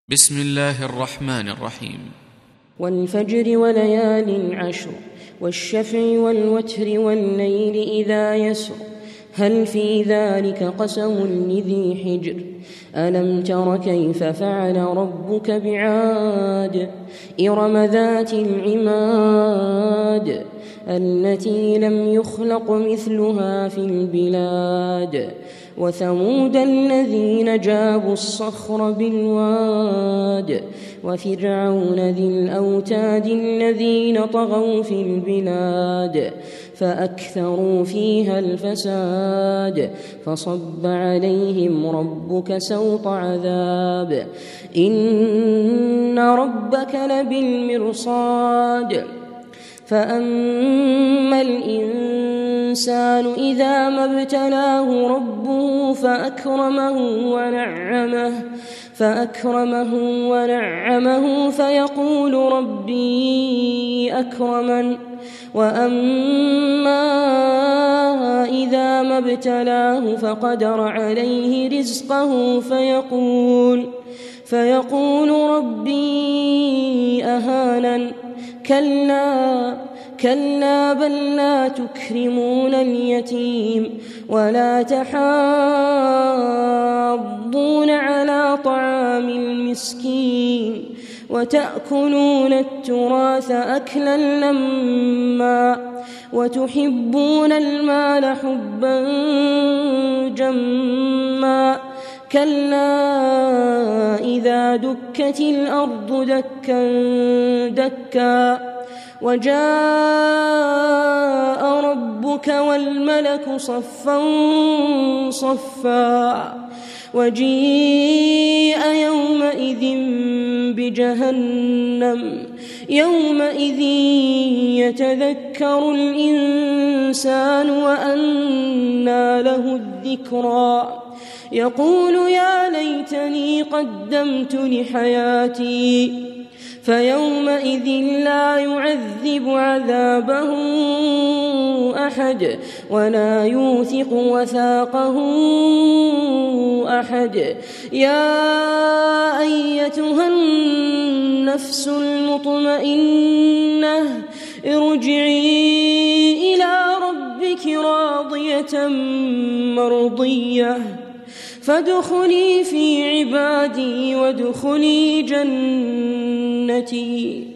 بسم الله الرحمن الرحيم. والفجر وليال عشر والشفع والوتر والليل إذا يسر هل في ذلك قسم لذي حجر ألم تر كيف فعل ربك بعاد إرم ذات العماد التي لم يخلق مثلها في البلاد وثمود الذين جابوا الصخر بالواد وفرعون ذي الأوتاد الذين طغوا في البلاد فأكثروا فيها الفساد فصب عليهم ربك سوط عذاب إن ربك لبالمرصاد فأما الإنسان إذا ما ابتلاه ربه فأكرمه ونعمه فيقول ربي أكرمن وأما إذا ما ابتلاه فقدر عليه رزقه فيقول ربي أهانن كلا بل لا تكرمون اليتيم ولا تحاضون على طعام المسكين وتأكلون التراث أكلا لما وتحبون المال حبا جما كلا إذا دكت الأرض دكا دكا وجاء ربك والملك صفا صفا وجيء يومئذ بجهنم يومئذ يتذكر الإنسان وأنى له الذكرى يقول يا ليتني قدمت لحياتي فيومئذ لا يعذب عذابه أحد ولا يوثق وثاقه أحد يا أيتها النفس المطمئنة ارجعي إلى ربك راضية مرضية فادخلي في عبادي وادخلي جنتي.